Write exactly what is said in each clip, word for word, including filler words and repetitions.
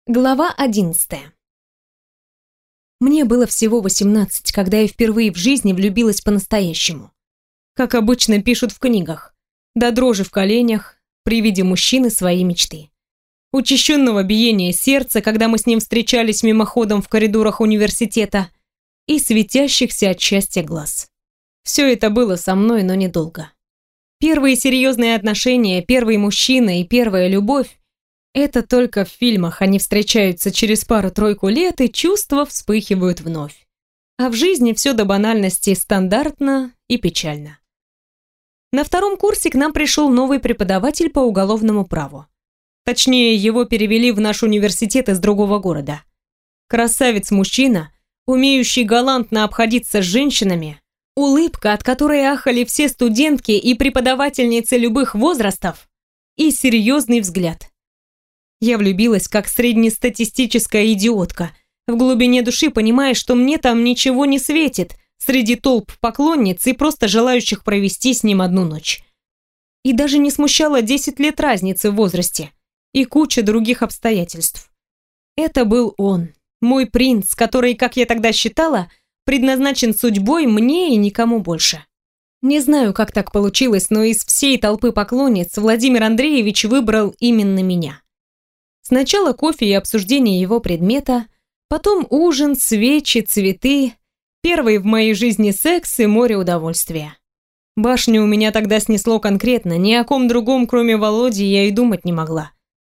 Глава одиннадцатая. Мне было всего восемнадцать, когда я впервые в жизни влюбилась по-настоящему. Как обычно пишут в книгах, до дрожи в коленях, при виде мужчины своей мечты. Учащенного биения сердца, когда мы с ним встречались мимоходом в коридорах университета, и светящихся от счастья глаз. Все это было со мной, но недолго. Первые серьезные отношения, первый мужчина и первая любовь — это только в фильмах, они встречаются через пару-тройку лет, и чувства вспыхивают вновь. А в жизни все до банальности стандартно и печально. На втором курсе к нам пришел новый преподаватель по уголовному праву. Точнее, его перевели в наш университет из другого города. Красавец-мужчина, умеющий галантно обходиться с женщинами, улыбка, от которой ахали все студентки и преподавательницы любых возрастов, и серьезный взгляд. Я влюбилась, как среднестатистическая идиотка, в глубине души понимая, что мне там ничего не светит среди толп поклонниц и просто желающих провести с ним одну ночь. И даже не смущало десять лет разницы в возрасте и куча других обстоятельств. Это был он, мой принц, который, как я тогда считала, предназначен судьбой мне и никому больше. Не знаю, как так получилось, но из всей толпы поклонниц Владимир Андреевич выбрал именно меня. Сначала кофе и обсуждение его предмета, потом ужин, свечи, цветы, первый в моей жизни секс и море удовольствия. Башню у меня тогда снесло конкретно, ни о ком другом, кроме Володи, я и думать не могла.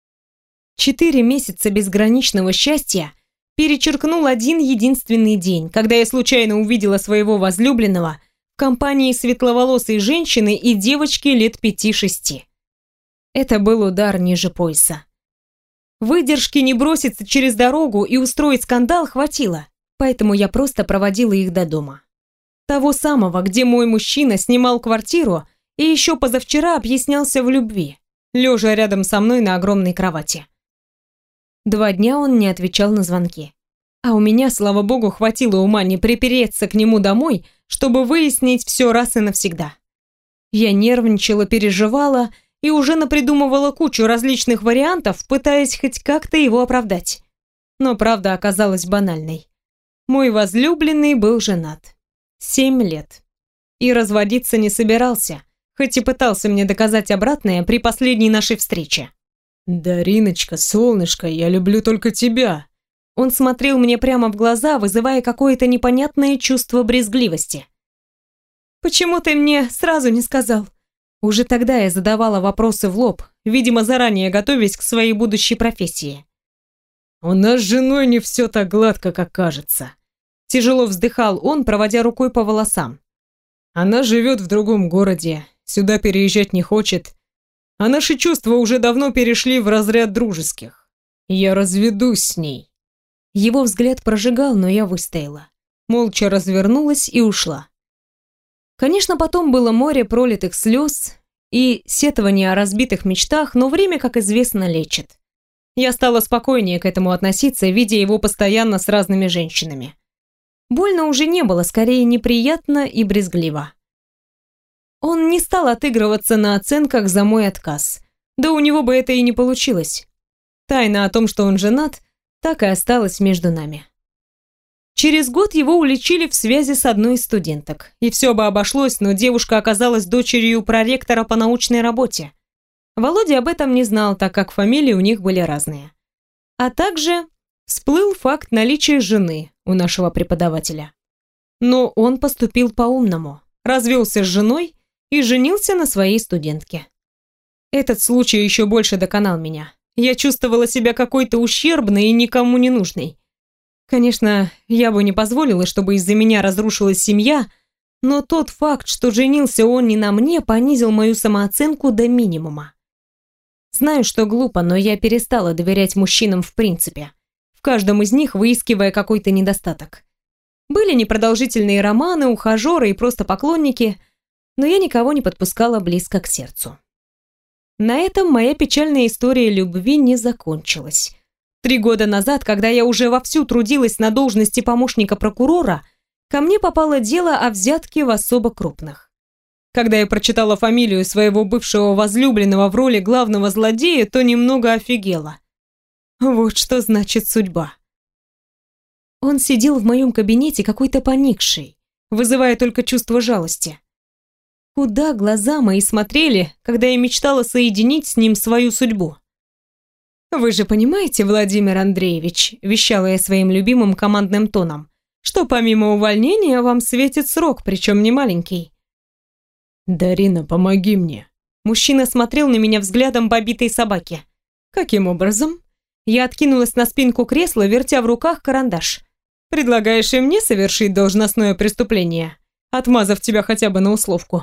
Четыре месяца безграничного счастья перечеркнул один единственный день, когда я случайно увидела своего возлюбленного в компании светловолосой женщины и девочки лет пяти-шести. Это был удар ниже пояса. Выдержки не броситься через дорогу и устроить скандал хватило, поэтому я просто проводила их до дома. Того самого, где мой мужчина снимал квартиру и еще позавчера объяснялся в любви, лежа рядом со мной на огромной кровати. Два дня он не отвечал на звонки. А у меня, слава богу, хватило ума не припереться к нему домой, чтобы выяснить все раз и навсегда. Я нервничала, переживала и уже напридумывала кучу различных вариантов, пытаясь хоть как-то его оправдать. Но правда оказалась банальной. Мой возлюбленный был женат. Семь лет. И разводиться не собирался, хоть и пытался мне доказать обратное при последней нашей встрече. «Дариночка, солнышко, я люблю только тебя». Он смотрел мне прямо в глаза, вызывая какое-то непонятное чувство брезгливости. «Почему ты мне сразу не сказал?» Уже тогда я задавала вопросы в лоб, видимо, заранее готовясь к своей будущей профессии. «У нас с женой не все так гладко, как кажется». Тяжело вздыхал он, проводя рукой по волосам. «Она живет в другом городе, сюда переезжать не хочет, а наши чувства уже давно перешли в разряд дружеских. Я разведусь с ней». Его взгляд прожигал, но я выстояла. Молча развернулась и ушла. Конечно, потом было море пролитых слез и сетования о разбитых мечтах, но время, как известно, лечит. Я стала спокойнее к этому относиться, видя его постоянно с разными женщинами. Больно уже не было, скорее неприятно и брезгливо. Он не стал отыгрываться на оценках за мой отказ. Да у него бы это и не получилось. Тайна о том, что он женат, так и осталась между нами. Через год его уличили в связи с одной из студенток. И все бы обошлось, но девушка оказалась дочерью проректора по научной работе. Володя об этом не знал, так как фамилии у них были разные. А также всплыл факт наличия жены у нашего преподавателя. Но он поступил по-умному, развелся с женой и женился на своей студентке. Этот случай еще больше доконал меня. Я чувствовала себя какой-то ущербной и никому не нужной. Конечно, я бы не позволила, чтобы из-за меня разрушилась семья, но тот факт, что женился он не на мне, понизил мою самооценку до минимума. Знаю, что глупо, но я перестала доверять мужчинам в принципе, в каждом из них выискивая какой-то недостаток. Были непродолжительные романы, ухажеры и просто поклонники, но я никого не подпускала близко к сердцу. На этом моя печальная история любви не закончилась. Три года назад, когда я уже вовсю трудилась на должности помощника прокурора, ко мне попало дело о взятке в особо крупных. Когда я прочитала фамилию своего бывшего возлюбленного в роли главного злодея, то немного офигела. Вот что значит судьба. Он сидел в моем кабинете какой-то поникший, вызывая только чувство жалости. Куда глаза мои смотрели, когда я мечтала соединить с ним свою судьбу? «Вы же понимаете, Владимир Андреевич», — вещала я своим любимым командным тоном, «что помимо увольнения вам светит срок, причем не маленький». «Дарина, помоги мне». Мужчина смотрел на меня взглядом побитой собаки. «Каким образом?» Я откинулась на спинку кресла, вертя в руках карандаш. «Предлагаешь и мне совершить должностное преступление, отмазав тебя хотя бы на условку?»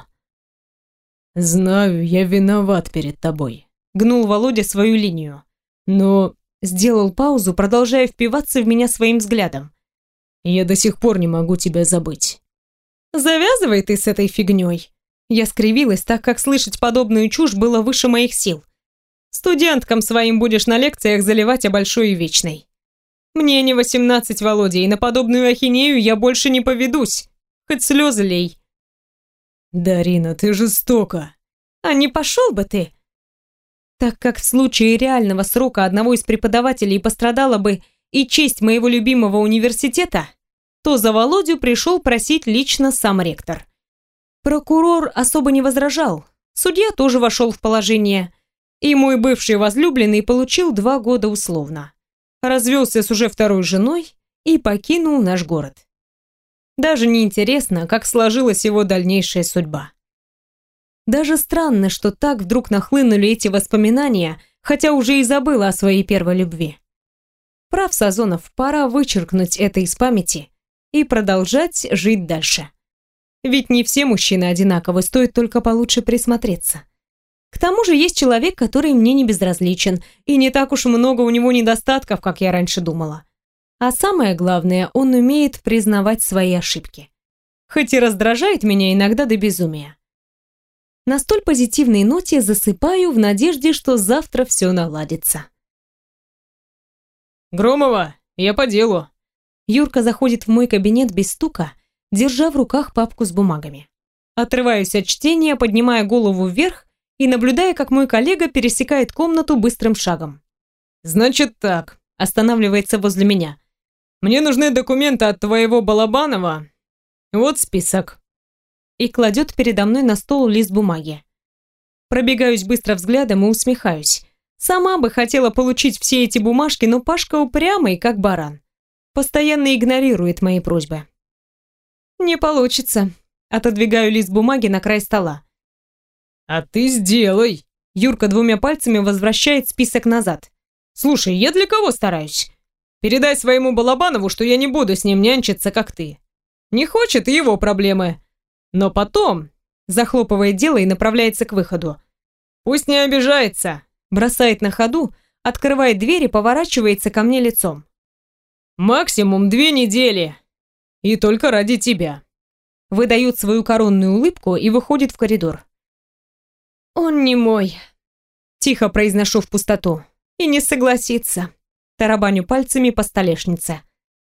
«Знаю, я виноват перед тобой», — гнул Володя свою линию. «Но...» — сделал паузу, продолжая впиваться в меня своим взглядом. «Я до сих пор не могу тебя забыть». «Завязывай ты с этой фигней». Я скривилась, так как слышать подобную чушь было выше моих сил. «Студенткам своим будешь на лекциях заливать о большой и вечной. Мне не восемнадцать, Володя, и на подобную ахинею я больше не поведусь. Хоть слезы лей». «Дарина, ты жестока». «А не пошел бы ты?» Так как в случае реального срока одного из преподавателей пострадала бы и честь моего любимого университета, то за Володю пришел просить лично сам ректор. Прокурор особо не возражал, судья тоже вошел в положение, и мой бывший возлюбленный получил два года условно. Развелся с уже второй женой и покинул наш город. Даже не интересно, как сложилась его дальнейшая судьба. Даже странно, что так вдруг нахлынули эти воспоминания, хотя уже и забыла о своей первой любви. Прав Сазонов, пора вычеркнуть это из памяти и продолжать жить дальше. Ведь не все мужчины одинаковы, стоит только получше присмотреться. К тому же есть человек, который мне не безразличен, и не так уж много у него недостатков, как я раньше думала. А самое главное, он умеет признавать свои ошибки. Хоть и раздражает меня иногда до безумия. На столь позитивной ноте засыпаю в надежде, что завтра все наладится. «Громова, я по делу». Юрка заходит в мой кабинет без стука, держа в руках папку с бумагами. Отрываюсь от чтения, поднимая голову вверх и наблюдая, как мой коллега пересекает комнату быстрым шагом. «Значит так», — останавливается возле меня. «Мне нужны документы от твоего Балабанова. Вот список». И кладет передо мной на стол лист бумаги. Пробегаюсь быстро взглядом и усмехаюсь. Сама бы хотела получить все эти бумажки, но Пашка упрямый, как баран. Постоянно игнорирует мои просьбы. «Не получится». Отодвигаю лист бумаги на край стола. «А ты сделай!» Юрка двумя пальцами возвращает список назад. «Слушай, я для кого стараюсь? Передай своему Балабанову, что я не буду с ним нянчиться, как ты. Не хочет — его проблемы. Но потом...» Захлопывает дело и направляется к выходу. «Пусть не обижается!» Бросает на ходу, открывает дверь и поворачивается ко мне лицом. «Максимум две недели. И только ради тебя». Выдает свою коронную улыбку и выходит в коридор. «Он не мой», — тихо произношу в пустоту. «И не согласится». Тарабаню пальцами по столешнице.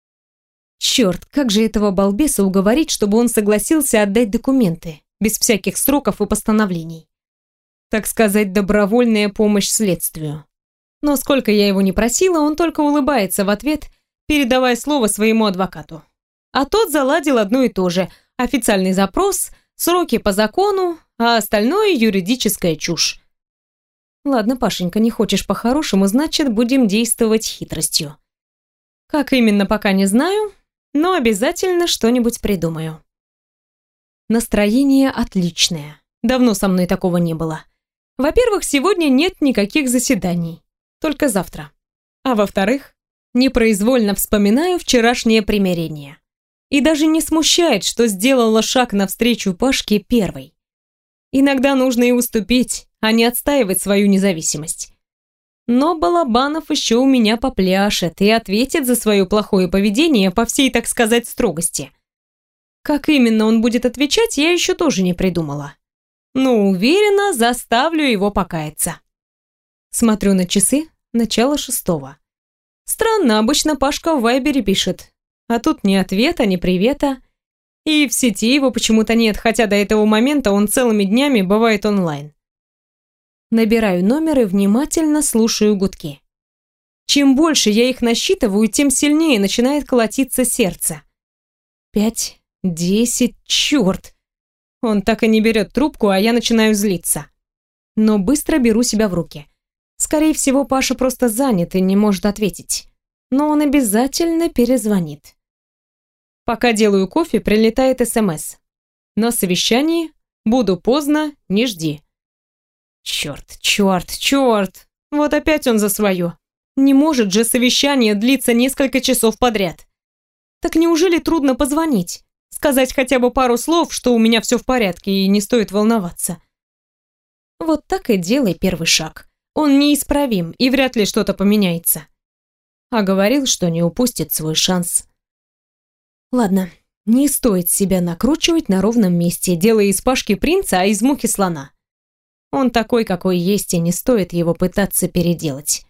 Черт, как же этого балбеса уговорить, чтобы он согласился отдать документы, без всяких сроков и постановлений. Так сказать, добровольная помощь следствию. Но сколько я его не просила, он только улыбается в ответ, передавая слово своему адвокату. А тот заладил одно и то же. Официальный запрос, сроки по закону, а остальное юридическая чушь. Ладно, Пашенька, не хочешь по-хорошему, значит, будем действовать хитростью. Как именно, пока не знаю, но обязательно что-нибудь придумаю. Настроение отличное. Давно со мной такого не было. Во-первых, сегодня нет никаких заседаний. Только завтра. А во-вторых, непроизвольно вспоминаю вчерашнее примирение. И даже не смущает, что сделала шаг навстречу Пашке первой. Иногда нужно и уступить, а не отстаивать свою независимость. Но Балабанов еще у меня попляшет и ответит за свое плохое поведение по всей, так сказать, строгости. Как именно он будет отвечать, я еще тоже не придумала. Но уверена, заставлю его покаяться. Смотрю на часы, начало шестого. Странно, обычно Пашка в Вайбере пишет. А тут ни ответа, ни привета. И в сети его почему-то нет, хотя до этого момента он целыми днями бывает онлайн. Набираю номер и внимательно слушаю гудки. Чем больше я их насчитываю, тем сильнее начинает колотиться сердце. Пять, десять, черт. Он так и не берет трубку, а я начинаю злиться. Но быстро беру себя в руки. Скорее всего, Паша просто занят и не может ответить. Но он обязательно перезвонит. Пока делаю кофе, прилетает СМС. На совещании, буду поздно, не жди. Черт, черт, черт. Вот опять он за свое. Не может же совещание длиться несколько часов подряд. Так неужели трудно позвонить? Сказать хотя бы пару слов, что у меня все в порядке и не стоит волноваться. Вот так и делай первый шаг. Он неисправим, и вряд ли что-то поменяется. А говорил, что не упустит свой шанс. Ладно, не стоит себя накручивать на ровном месте, делая из Пашки принца, а из мухи слона. Он такой, какой есть, и не стоит его пытаться переделать.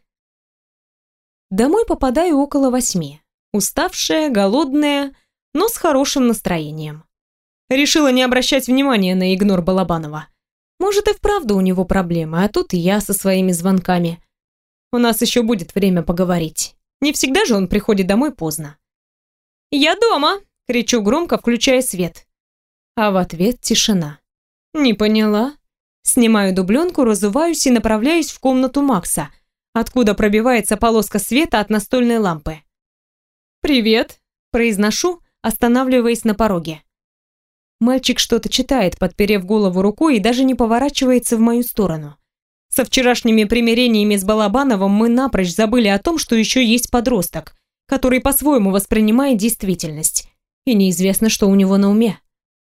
Домой попадаю около восьми. Уставшая, голодная, но с хорошим настроением. Решила не обращать внимания на игнор Балабанова. Может, и вправду у него проблемы, а тут и я со своими звонками. У нас еще будет время поговорить. Не всегда же он приходит домой поздно. «Я дома!» — кричу громко, включая свет. А в ответ тишина. «Не поняла?» Снимаю дубленку, разуваюсь и направляюсь в комнату Макса, откуда пробивается полоска света от настольной лампы. «Привет!» — произношу, останавливаясь на пороге. Мальчик что-то читает, подперев голову рукой, и даже не поворачивается в мою сторону. Со вчерашними примирениями с Балабановым мы напрочь забыли о том, что еще есть подросток, который по-своему воспринимает действительность, и неизвестно, что у него на уме.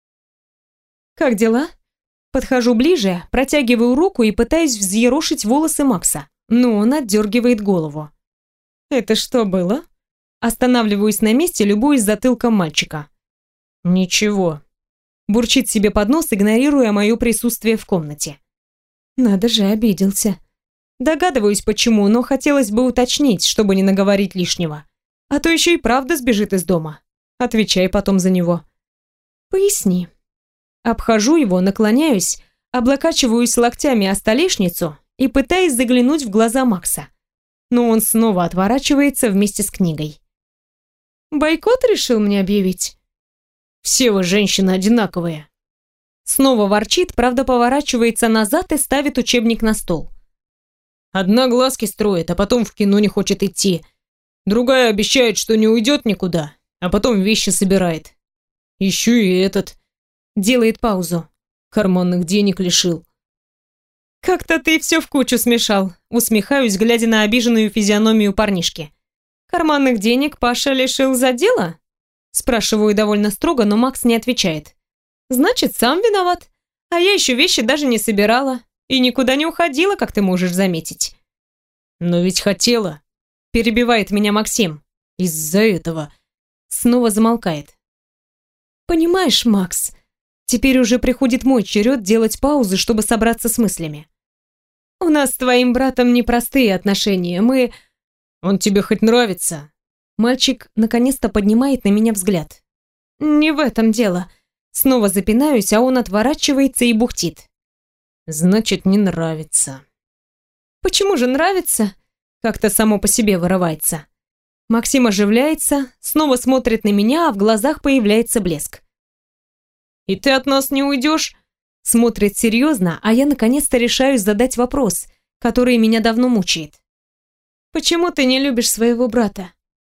«Как дела?» Подхожу ближе, протягиваю руку и пытаюсь взъерошить волосы Макса, но он отдергивает голову. «Это что было?» Останавливаюсь на месте, любуясь затылком мальчика. «Ничего», — бурчит себе под нос, игнорируя мое присутствие в комнате. Надо же, обиделся. Догадываюсь, почему, но хотелось бы уточнить, чтобы не наговорить лишнего. А то еще и правда сбежит из дома. Отвечай потом за него. Поясни. Обхожу его, наклоняюсь, облокачиваюсь локтями о столешницу и пытаюсь заглянуть в глаза Макса. Но он снова отворачивается вместе с книгой. Бойкот решил мне объявить? Все вы женщины одинаковые. Снова ворчит, правда поворачивается назад и ставит учебник на стол. Одна глазки строит, а потом в кино не хочет идти. Другая обещает, что не уйдет никуда, а потом вещи собирает. Еще и этот. Делает паузу. Карманных денег лишил. Как-то ты все в кучу смешал. Усмехаюсь, глядя на обиженную физиономию парнишки. Карманных денег Паша лишил за дело? Спрашиваю довольно строго, но Макс не отвечает. Значит, сам виноват. А я еще вещи даже не собирала. И никуда не уходила, как ты можешь заметить. Но ведь хотела. Перебивает меня Максим. Из-за этого. Снова замолкает. Понимаешь, Макс, теперь уже приходит мой черед делать паузы, чтобы собраться с мыслями. У нас с твоим братом непростые отношения. Мы... Он тебе хоть нравится? Мальчик наконец-то поднимает на меня взгляд. Не в этом дело. Снова запинаюсь, а он отворачивается и бухтит. Значит, не нравится. Почему же нравится? Как-то само по себе вырывается. Максим оживляется, снова смотрит на меня, а в глазах появляется блеск. «И ты от нас не уйдешь?» Смотрит серьезно, а я наконец-то решаюсь задать вопрос, который меня давно мучает. «Почему ты не любишь своего брата?»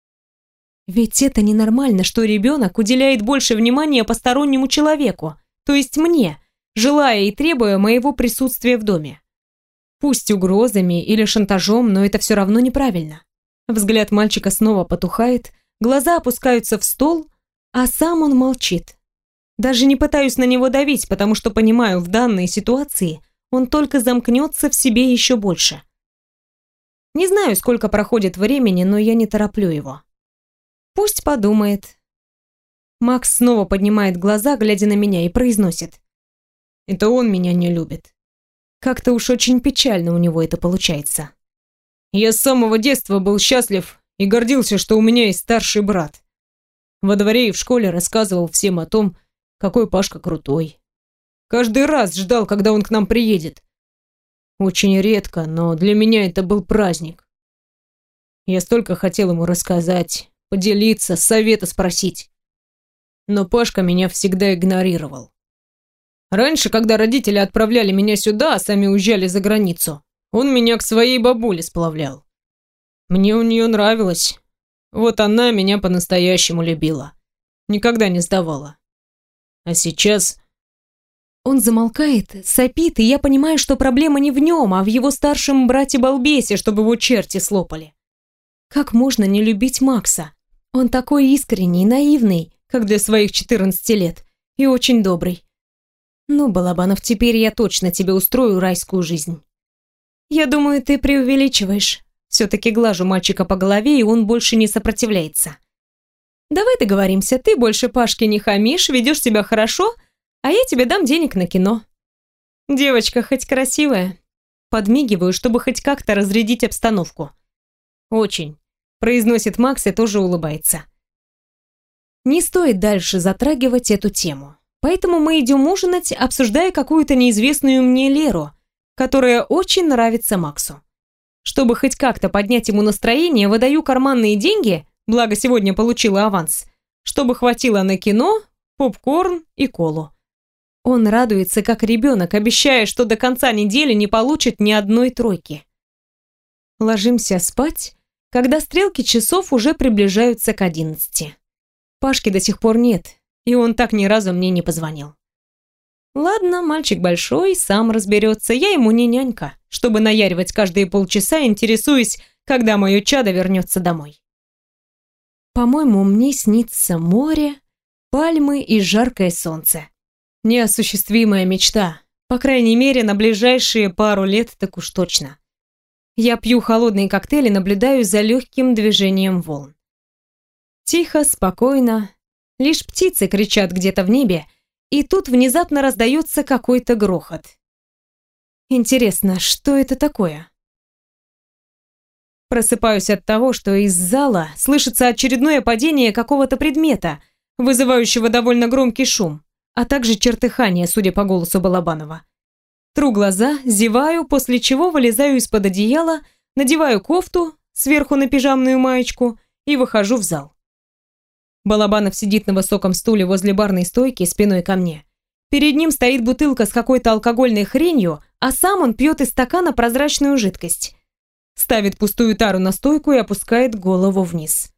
Ведь это ненормально, что ребенок уделяет больше внимания постороннему человеку, то есть мне, желая и требуя моего присутствия в доме. Пусть угрозами или шантажом, но это все равно неправильно. Взгляд мальчика снова потухает, глаза опускаются в стол, а сам он молчит. Даже не пытаюсь на него давить, потому что понимаю, в данной ситуации он только замкнется в себе еще больше. Не знаю, сколько проходит времени, но я не тороплю его. Пусть подумает. Макс снова поднимает глаза, глядя на меня, и произносит. Это он меня не любит. Как-то уж очень печально у него это получается. Я с самого детства был счастлив и гордился, что у меня есть старший брат. Во дворе и в школе рассказывал всем о том, какой Пашка крутой. Каждый раз ждал, когда он к нам приедет. Очень редко, но для меня это был праздник. Я столько хотел ему рассказать, поделиться, совета спросить. Но Пашка меня всегда игнорировал. Раньше, когда родители отправляли меня сюда, а сами уезжали за границу, он меня к своей бабуле сплавлял. Мне у нее нравилось. Вот она меня по-настоящему любила. Никогда не сдавала. А сейчас... Он замолкает, сопит, и я понимаю, что проблема не в нем, а в его старшем брате-балбесе, чтобы его черти слопали. Как можно не любить Макса? Он такой искренний, наивный, как для своих четырнадцати лет, и очень добрый. Ну, Балабанов, теперь я точно тебе устрою райскую жизнь. Я думаю, ты преувеличиваешь. Все-таки глажу мальчика по голове, и он больше не сопротивляется. Давай договоримся, ты больше Пашке не хамишь, ведешь себя хорошо, а я тебе дам денег на кино. Девочка хоть красивая. Подмигиваю, чтобы хоть как-то разрядить обстановку. Очень. Произносит Макс и тоже улыбается. Не стоит дальше затрагивать эту тему. Поэтому мы идем ужинать, обсуждая какую-то неизвестную мне Леру, которая очень нравится Максу. Чтобы хоть как-то поднять ему настроение, выдаю карманные деньги, благо сегодня получила аванс, чтобы хватило на кино, попкорн и колу. Он радуется, как ребенок, обещая, что до конца недели не получит ни одной тройки. Ложимся спать, когда стрелки часов уже приближаются к одиннадцати. Пашки до сих пор нет, и он так ни разу мне не позвонил. Ладно, мальчик большой, сам разберется, я ему не нянька, чтобы наяривать каждые полчаса, интересуясь, когда мое чадо вернется домой. По-моему, мне снится море, пальмы и жаркое солнце. Неосуществимая мечта, по крайней мере, на ближайшие пару лет так уж точно. Я пью холодные коктейли, наблюдаю за легким движением волн. Тихо, спокойно, лишь птицы кричат где-то в небе, и тут внезапно раздается какой-то грохот. Интересно, что это такое? Просыпаюсь от того, что из зала слышится очередное падение какого-то предмета, вызывающего довольно громкий шум, а также чертыхание, судя по голосу Балабанова. Тру глаза, зеваю, после чего вылезаю из-под одеяла, надеваю кофту сверху на пижамную маечку и выхожу в зал. Балабанов сидит на высоком стуле возле барной стойки спиной ко мне. Перед ним стоит бутылка с какой-то алкогольной хренью, а сам он пьет из стакана прозрачную жидкость. Ставит пустую тару на стойку и опускает голову вниз.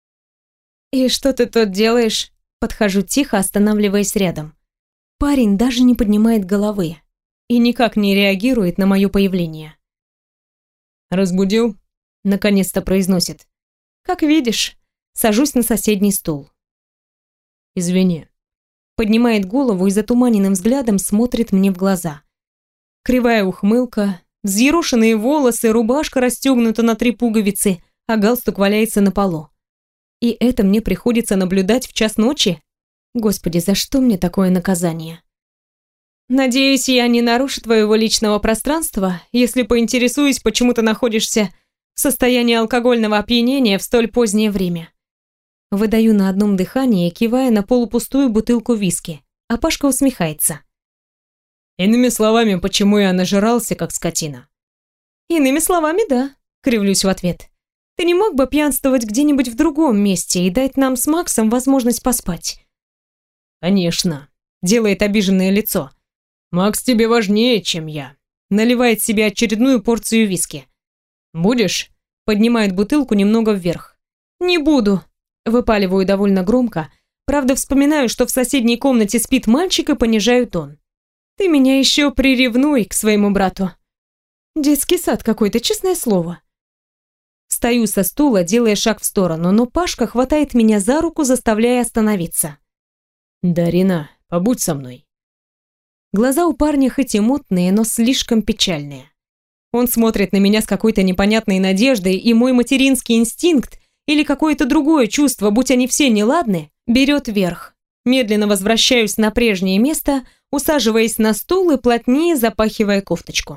«И что ты тут делаешь?» Подхожу тихо, останавливаясь рядом. Парень даже не поднимает головы и никак не реагирует на мое появление. «Разбудил?» Наконец-то произносит. «Как видишь». Сажусь на соседний стул. «Извини». Поднимает голову и затуманенным взглядом смотрит мне в глаза. Кривая ухмылка, взъерошенные волосы, рубашка расстегнута на три пуговицы, а галстук валяется на полу. И это мне приходится наблюдать в час ночи? Господи, за что мне такое наказание? Надеюсь, я не нарушу твоего личного пространства, если поинтересуюсь, почему ты находишься в состоянии алкогольного опьянения в столь позднее время. Выдаю на одном дыхании, кивая на полупустую бутылку виски, а Пашка усмехается. Иными словами, почему я нажрался, как скотина? Иными словами, да, кривлюсь в ответ. Ты не мог бы пьянствовать где-нибудь в другом месте и дать нам с Максом возможность поспать? Конечно, делает обиженное лицо. Макс тебе важнее, чем я. Наливает себе очередную порцию виски. Будешь? Поднимает бутылку немного вверх. Не буду. Выпаливаю довольно громко. Правда, вспоминаю, что в соседней комнате спит мальчик, и понижаю тон. Ты меня еще приревнуй к своему брату. Детский сад какой-то, честное слово. Встаю со стула, делая шаг в сторону, но Пашка хватает меня за руку, заставляя остановиться. «Дарина, побудь со мной». Глаза у парня хоть и мутные, но слишком печальные. Он смотрит на меня с какой-то непонятной надеждой, и мой материнский инстинкт или какое-то другое чувство, будь они все неладны, берет верх. Медленно возвращаюсь на прежнее место, усаживаясь на стул и плотнее запахивая кофточку.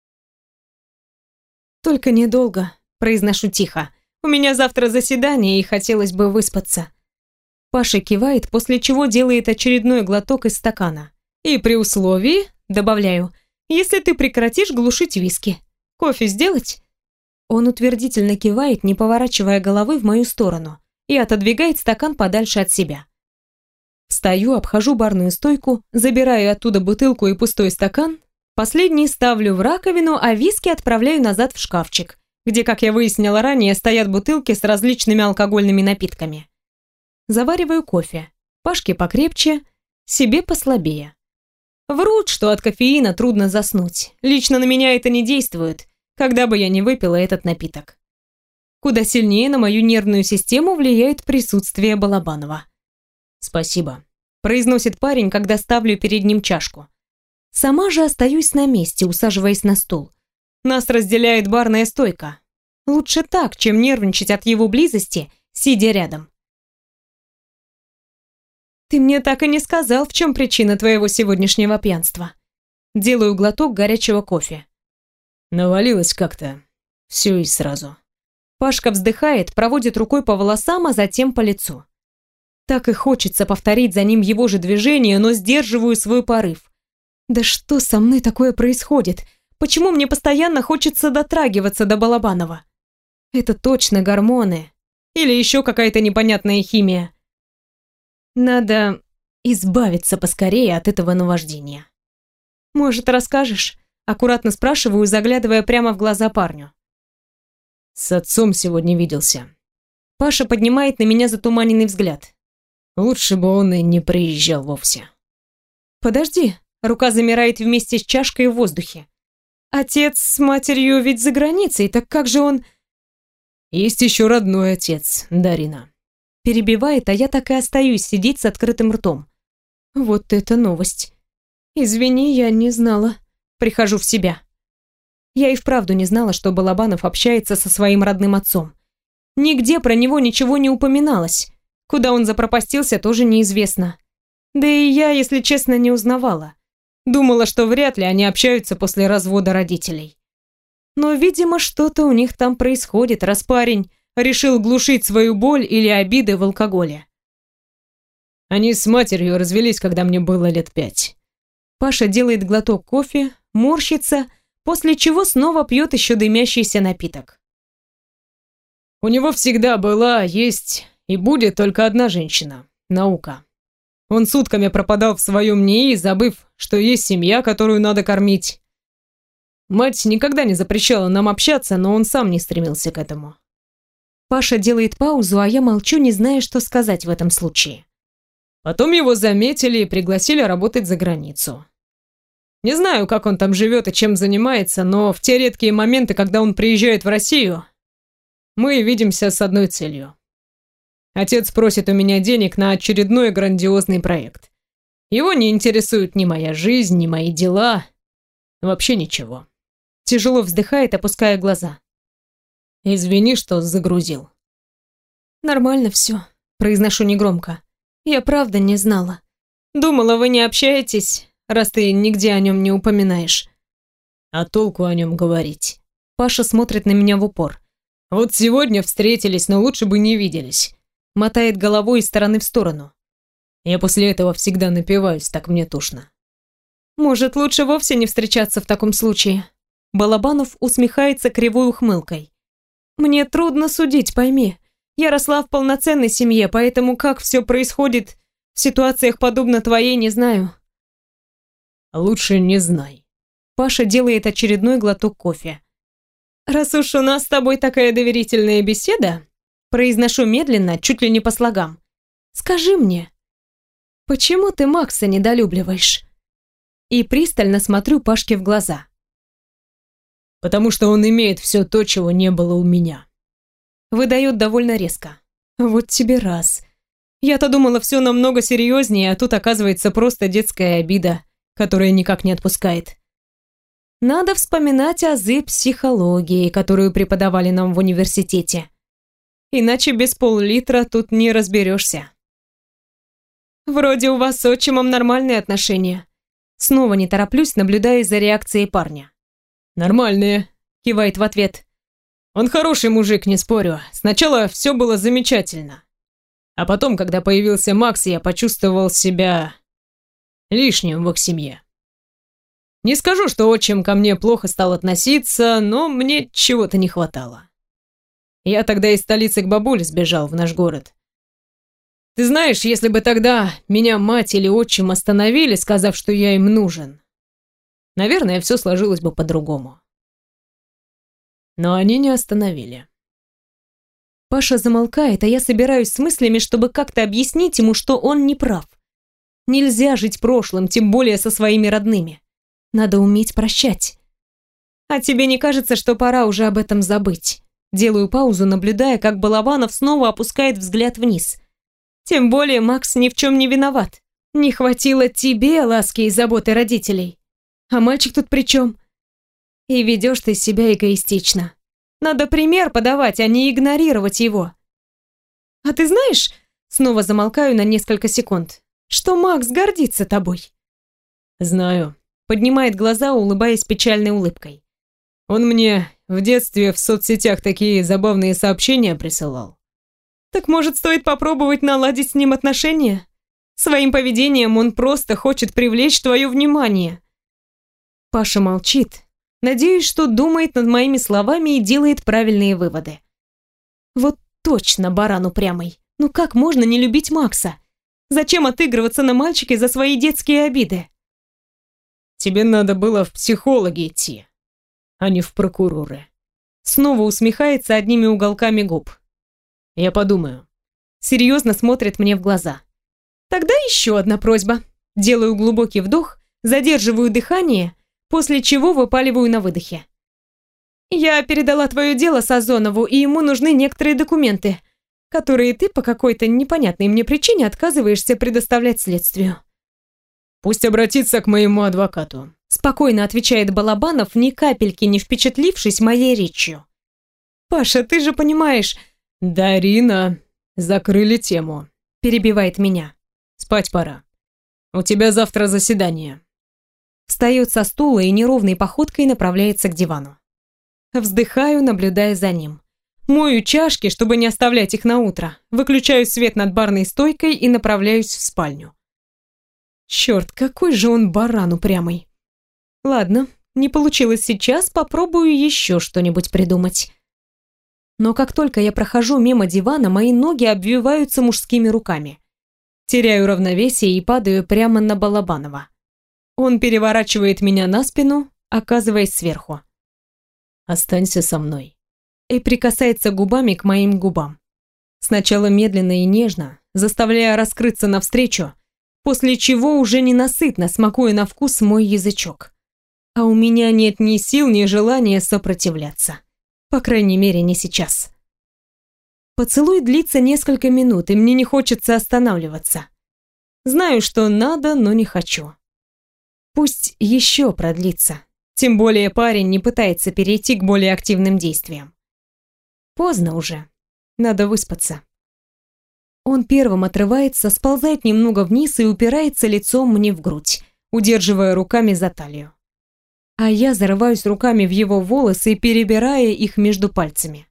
«Только недолго», — произношу тихо. «У меня завтра заседание, и хотелось бы выспаться». Паша кивает, после чего делает очередной глоток из стакана. «И при условии», — добавляю, «если ты прекратишь глушить виски. Кофе сделать?» Он утвердительно кивает, не поворачивая головы в мою сторону, и отодвигает стакан подальше от себя. Встаю, обхожу барную стойку, забираю оттуда бутылку и пустой стакан, последний ставлю в раковину, а виски отправляю назад в шкафчик, где, как я выяснила ранее, стоят бутылки с различными алкогольными напитками. Завариваю кофе. Пашке покрепче, себе послабее. Врут, что от кофеина трудно заснуть. Лично на меня это не действует, когда бы я не выпила этот напиток. Куда сильнее на мою нервную систему влияет присутствие Балабанова. «Спасибо», – произносит парень, когда ставлю перед ним чашку. Сама же остаюсь на месте, усаживаясь на стул. Нас разделяет барная стойка. Лучше так, чем нервничать от его близости, сидя рядом. «Ты мне так и не сказал, в чем причина твоего сегодняшнего пьянства». Делаю глоток горячего кофе. Навалилось как-то. Все и сразу. Пашка вздыхает, проводит рукой по волосам, а затем по лицу. Так и хочется повторить за ним его же движение, но сдерживаю свой порыв. Да что со мной такое происходит? Почему мне постоянно хочется дотрагиваться до Балабанова? Это точно гормоны. Или еще какая-то непонятная химия. Надо избавиться поскорее от этого наваждения. Может, расскажешь? Аккуратно спрашиваю, заглядывая прямо в глаза парню. С отцом сегодня виделся. Паша поднимает на меня затуманенный взгляд. Лучше бы он и не приезжал вовсе. Подожди, рука замирает вместе с чашкой в воздухе. Отец с матерью ведь за границей, так как же он... Есть еще родной отец, Дарина. Перебивает, а я так и остаюсь сидеть с открытым ртом. Вот это новость. Извини, я не знала. Прихожу в себя. Я и вправду не знала, что Балабанов общается со своим родным отцом. Нигде про него ничего не упоминалось. Куда он запропастился, тоже неизвестно. Да и я, если честно, не узнавала. Думала, что вряд ли они общаются после развода родителей. Но, видимо, что-то у них там происходит, раз парень решил глушить свою боль или обиды в алкоголе. Они с матерью развелись, когда мне было лет пять. Паша делает глоток кофе, морщится, после чего снова пьет еще дымящийся напиток. У него всегда была, есть и будет только одна женщина – наука. Он сутками пропадал в своем НИИ, забыв, что есть семья, которую надо кормить. Мать никогда не запрещала нам общаться, но он сам не стремился к этому. Паша делает паузу, а я молчу, не зная, что сказать в этом случае. Потом его заметили и пригласили работать за границу. Не знаю, как он там живет и чем занимается, но в те редкие моменты, когда он приезжает в Россию, мы видимся с одной целью. Отец просит у меня денег на очередной грандиозный проект. Его не интересует ни моя жизнь, ни мои дела. Вообще ничего. Тяжело вздыхает, опуская глаза. Извини, что загрузил. Нормально все, произношу негромко. Я правда не знала. Думала, вы не общаетесь, раз ты нигде о нем не упоминаешь. А толку о нем говорить? Паша смотрит на меня в упор. Вот сегодня встретились, но лучше бы не виделись. Мотает головой из стороны в сторону. Я после этого всегда напиваюсь, так мне тошно. Может, лучше вовсе не встречаться в таком случае? Балабанов усмехается кривой ухмылкой. Мне трудно судить, пойми. Я росла в полноценной семье, поэтому как все происходит в ситуациях подобно твоей, не знаю. Лучше не знай. Паша делает очередной глоток кофе. Раз уж у нас с тобой такая доверительная беседа, произношу медленно, чуть ли не по слогам. Скажи мне, почему ты Макса недолюбливаешь? И пристально смотрю Пашке в глаза. Потому что он имеет все то, чего не было у меня. Выдает довольно резко. Вот тебе раз. Я-то думала, все намного серьезнее, а тут оказывается просто детская обида, которая никак не отпускает. Надо вспоминать азы психологии, которую преподавали нам в университете. Иначе без пол-литра тут не разберешься. Вроде у вас с отчимом нормальные отношения. Снова не тороплюсь, наблюдая за реакцией парня. Нормальные, кивает в ответ. Он хороший мужик, не спорю. Сначала все было замечательно. А потом, когда появился Макс, я почувствовал себя лишним в их семье. Не скажу, что отчим ко мне плохо стал относиться, но мне чего-то не хватало. Я тогда из столицы к бабуле сбежал в наш город. Ты знаешь, если бы тогда меня мать или отчим остановили, сказав, что я им нужен, наверное, все сложилось бы по-другому. Но они не остановили. Паша замолкает, а я собираюсь с мыслями, чтобы как-то объяснить ему, что он не прав. Нельзя жить прошлым, тем более со своими родными. Надо уметь прощать. А тебе не кажется, что пора уже об этом забыть? Делаю паузу, наблюдая, как Балабанов снова опускает взгляд вниз. Тем более Макс ни в чем не виноват. Не хватило тебе ласки и заботы родителей. А мальчик тут при чем? И ведешь ты себя эгоистично. Надо пример подавать, а не игнорировать его. А ты знаешь, снова замолкаю на несколько секунд, что Макс гордится тобой? Знаю. Поднимает глаза, улыбаясь печальной улыбкой. Он мне в детстве в соцсетях такие забавные сообщения присылал. Так может, стоит попробовать наладить с ним отношения? Своим поведением он просто хочет привлечь твое внимание. Паша молчит. Надеюсь, что думает над моими словами и делает правильные выводы. Вот точно баран упрямый. Ну как можно не любить Макса? Зачем отыгрываться на мальчике за свои детские обиды? Тебе надо было в психологи идти, а не в прокуроры. Снова усмехается одними уголками губ. Я подумаю. Серьезно смотрит мне в глаза. Тогда еще одна просьба. Делаю глубокий вдох, задерживаю дыхание, после чего выпаливаю на выдохе. Я передала твое дело Сазонову, и ему нужны некоторые документы, которые ты по какой-то непонятной мне причине отказываешься предоставлять следствию. Пусть обратится к моему адвокату. Спокойно отвечает Балабанов, ни капельки не впечатлившись моей речью. Паша, ты же понимаешь... Дарина, закрыли тему. Перебивает меня. Спать пора. У тебя завтра заседание. Встает со стула и неровной походкой направляется к дивану. Вздыхаю, наблюдая за ним. Мою чашки, чтобы не оставлять их на утро. Выключаю свет над барной стойкой и направляюсь в спальню. Черт, какой же он баран упрямый. Ладно, не получилось сейчас, попробую еще что-нибудь придумать. Но как только я прохожу мимо дивана, мои ноги обвиваются мужскими руками. Теряю равновесие и падаю прямо на Балабанова. Он переворачивает меня на спину, оказываясь сверху. Останься со мной. И прикасается губами к моим губам. Сначала медленно и нежно, заставляя раскрыться навстречу, после чего уже ненасытно смакуя на вкус мой язычок. А у меня нет ни сил, ни желания сопротивляться. По крайней мере, не сейчас. Поцелуй длится несколько минут, и мне не хочется останавливаться. Знаю, что надо, но не хочу. Пусть еще продлится. Тем более парень не пытается перейти к более активным действиям. Поздно уже. Надо выспаться. Он первым отрывается, сползает немного вниз и упирается лицом мне в грудь, удерживая руками за талию. А я зарываюсь руками в его волосы, перебирая их между пальцами.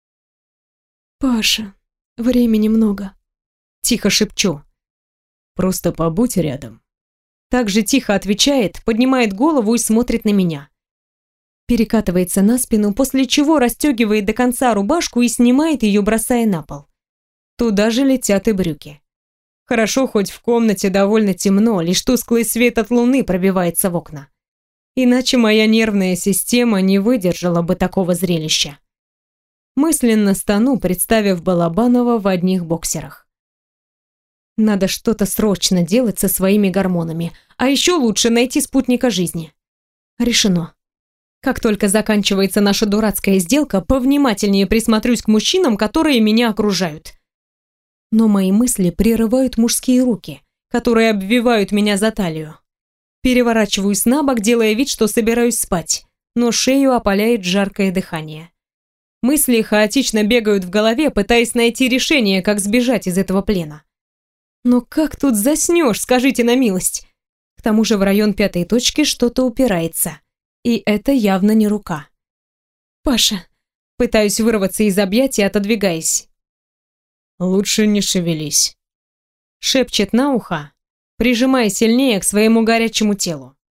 «Паша, времени много», — тихо шепчу. «Просто побудь рядом». Так же тихо отвечает, поднимает голову и смотрит на меня. Перекатывается на спину, после чего расстегивает до конца рубашку и снимает ее, бросая на пол. Туда же летят и брюки. Хорошо, хоть в комнате довольно темно, лишь тусклый свет от луны пробивается в окна. Иначе моя нервная система не выдержала бы такого зрелища. Мысленно стану, представив Балабанова в одних боксерах. Надо что-то срочно делать со своими гормонами, а еще лучше найти спутника жизни. Решено. Как только заканчивается наша дурацкая сделка, повнимательнее присмотрюсь к мужчинам, которые меня окружают. Но мои мысли прерывают мужские руки, которые обвивают меня за талию. Переворачиваюсь на бок, делая вид, что собираюсь спать, но шею опаляет жаркое дыхание. Мысли хаотично бегают в голове, пытаясь найти решение, как сбежать из этого плена. Но как тут заснешь, скажите на милость? К тому же в район пятой точки что-то упирается. И это явно не рука. «Паша!» Пытаюсь вырваться из объятий, отодвигаясь. «Лучше не шевелись», — шепчет на ухо, прижимая сильнее к своему горячему телу.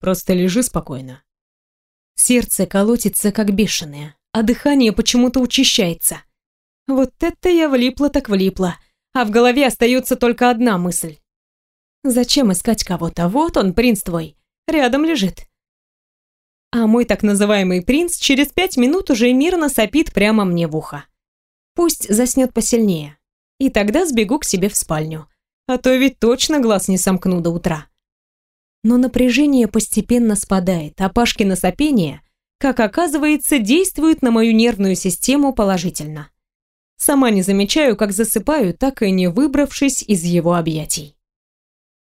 Просто лежи спокойно. Сердце колотится как бешеное, а дыхание почему-то учащается. Вот это я влипла так влипла, а в голове остается только одна мысль. Зачем искать кого-то? Вот он, принц твой, рядом лежит. А мой так называемый принц через пять минут уже мирно сопит прямо мне в ухо. Пусть заснет посильнее, и тогда сбегу к себе в спальню, а то ведь точно глаз не сомкну до утра. Но напряжение постепенно спадает, а Пашкино сопение, как оказывается, действует на мою нервную систему положительно. Сама не замечаю, как засыпаю, так и не выбравшись из его объятий.